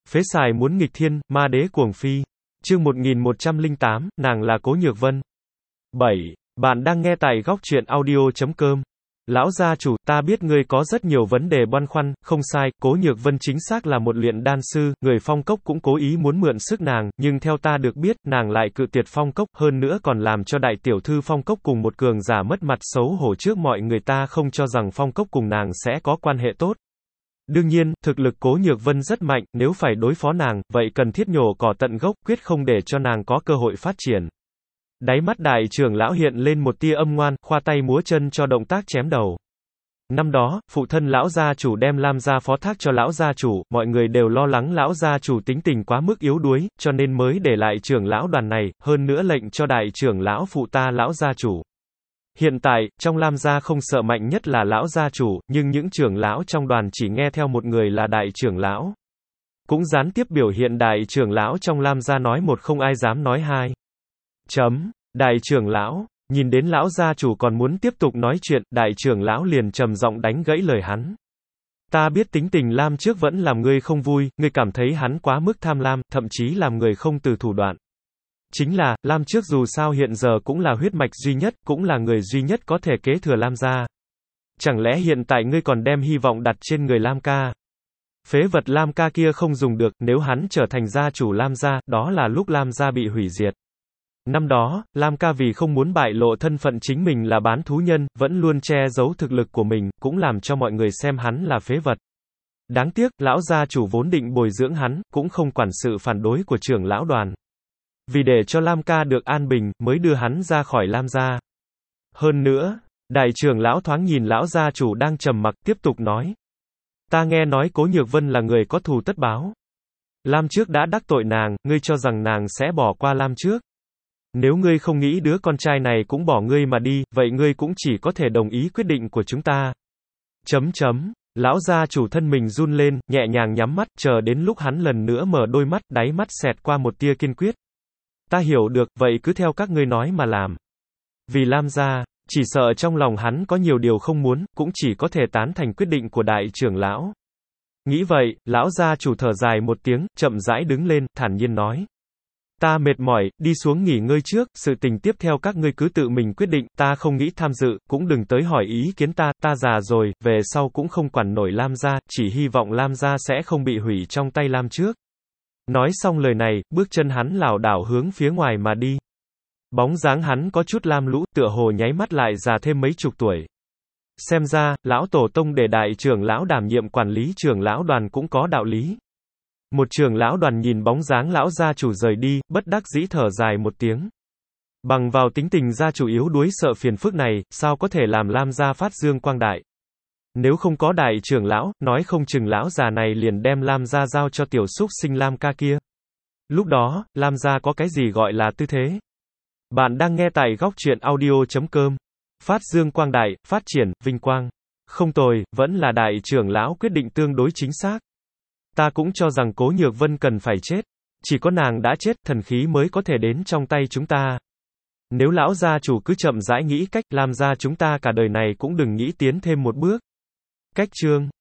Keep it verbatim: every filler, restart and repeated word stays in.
Phế xài muốn nghịch thiên, ma đế cuồng phi. Chương một nghìn một trăm lẻ tám, nàng là Cố Nhược Vân. bảy. Bạn đang nghe tại góc truyện audio chấm com. Lão gia chủ, ta biết ngươi có rất nhiều vấn đề băn khoăn, không sai, Cố Nhược Vân chính xác là một luyện đan sư, người Phong Cốc cũng cố ý muốn mượn sức nàng, nhưng theo ta được biết, nàng lại cự tuyệt Phong Cốc, hơn nữa còn làm cho đại tiểu thư Phong Cốc cùng một cường giả mất mặt xấu hổ trước mọi người, ta không cho rằng Phong Cốc cùng nàng sẽ có quan hệ tốt. Đương nhiên, thực lực Cố Nhược Vân rất mạnh, nếu phải đối phó nàng, vậy cần thiết nhổ cỏ tận gốc, quyết không để cho nàng có cơ hội phát triển. Đáy mắt đại trưởng lão hiện lên một tia âm ngoan, khoa tay múa chân cho động tác chém đầu. Năm đó, phụ thân lão gia chủ đem Lam gia phó thác cho lão gia chủ, mọi người đều lo lắng lão gia chủ tính tình quá mức yếu đuối, cho nên mới để lại trưởng lão đoàn này, hơn nữa lệnh cho đại trưởng lão phụ ta lão gia chủ. Hiện tại, trong Lam gia không sợ mạnh nhất là lão gia chủ, nhưng những trưởng lão trong đoàn chỉ nghe theo một người là đại trưởng lão. Cũng gián tiếp biểu hiện đại trưởng lão trong Lam gia nói một không ai dám nói hai. Chấm. Đại trưởng lão, nhìn đến lão gia chủ còn muốn tiếp tục nói chuyện, đại trưởng lão liền trầm giọng đánh gãy lời hắn. Ta biết tính tình Lam trước vẫn làm ngươi không vui, ngươi cảm thấy hắn quá mức tham lam, thậm chí làm người không từ thủ đoạn. Chính là, Lam trước dù sao hiện giờ cũng là huyết mạch duy nhất, cũng là người duy nhất có thể kế thừa Lam gia. Chẳng lẽ hiện tại ngươi còn đem hy vọng đặt trên người Lam ca? Phế vật Lam ca kia không dùng được, nếu hắn trở thành gia chủ Lam gia, đó là lúc Lam gia bị hủy diệt. Năm đó, Lam ca vì không muốn bại lộ thân phận chính mình là bán thú nhân, vẫn luôn che giấu thực lực của mình, cũng làm cho mọi người xem hắn là phế vật. Đáng tiếc, lão gia chủ vốn định bồi dưỡng hắn, cũng không quản sự phản đối của trưởng lão đoàn. Vì để cho Lam ca được an bình, mới đưa hắn ra khỏi Lam gia. Hơn nữa, đại trưởng lão thoáng nhìn lão gia chủ đang trầm mặc, tiếp tục nói. Ta nghe nói Cố Nhược Vân là người có thù tất báo. Lam trước đã đắc tội nàng, ngươi cho rằng nàng sẽ bỏ qua Lam trước. Nếu ngươi không nghĩ đứa con trai này cũng bỏ ngươi mà đi, vậy ngươi cũng chỉ có thể đồng ý quyết định của chúng ta. Chấm chấm. Lão gia chủ thân mình run lên, nhẹ nhàng nhắm mắt, chờ đến lúc hắn lần nữa mở đôi mắt, đáy mắt xẹt qua một tia kiên quyết. Ta hiểu được, vậy cứ theo các ngươi nói mà làm. Vì Lam gia, chỉ sợ trong lòng hắn có nhiều điều không muốn, cũng chỉ có thể tán thành quyết định của đại trưởng lão. Nghĩ vậy, lão gia chủ thở dài một tiếng, chậm rãi đứng lên, thản nhiên nói. Ta mệt mỏi, đi xuống nghỉ ngơi trước, sự tình tiếp theo các ngươi cứ tự mình quyết định, ta không nghĩ tham dự, cũng đừng tới hỏi ý kiến ta, ta già rồi, về sau cũng không quản nổi Lam gia, chỉ hy vọng Lam gia sẽ không bị hủy trong tay Lam trước. Nói xong lời này, bước chân hắn lảo đảo hướng phía ngoài mà đi. Bóng dáng hắn có chút lam lũ, tựa hồ nháy mắt lại già thêm mấy chục tuổi. Xem ra, lão tổ tông để đại trưởng lão đảm nhiệm quản lý trưởng lão đoàn cũng có đạo lý. Một trưởng lão đoàn nhìn bóng dáng lão gia chủ rời đi, bất đắc dĩ thở dài một tiếng. Bằng vào tính tình gia chủ yếu đuối sợ phiền phức này, sao có thể làm Lam gia phát dương quang đại. Nếu không có đại trưởng lão, nói không chừng lão già này liền đem Lam gia giao cho tiểu súc sinh Lam ca kia. Lúc đó, Lam gia có cái gì gọi là tư thế? Bạn đang nghe tại góc truyện audio chấm com. Phát dương quang đại, phát triển, vinh quang. Không tồi, vẫn là đại trưởng lão quyết định tương đối chính xác. Ta cũng cho rằng Cố Nhược Vân cần phải chết. Chỉ có nàng đã chết, thần khí mới có thể đến trong tay chúng ta. Nếu lão gia chủ cứ chậm rãi nghĩ cách, Lam gia chúng ta cả đời này cũng đừng nghĩ tiến thêm một bước. Cách chương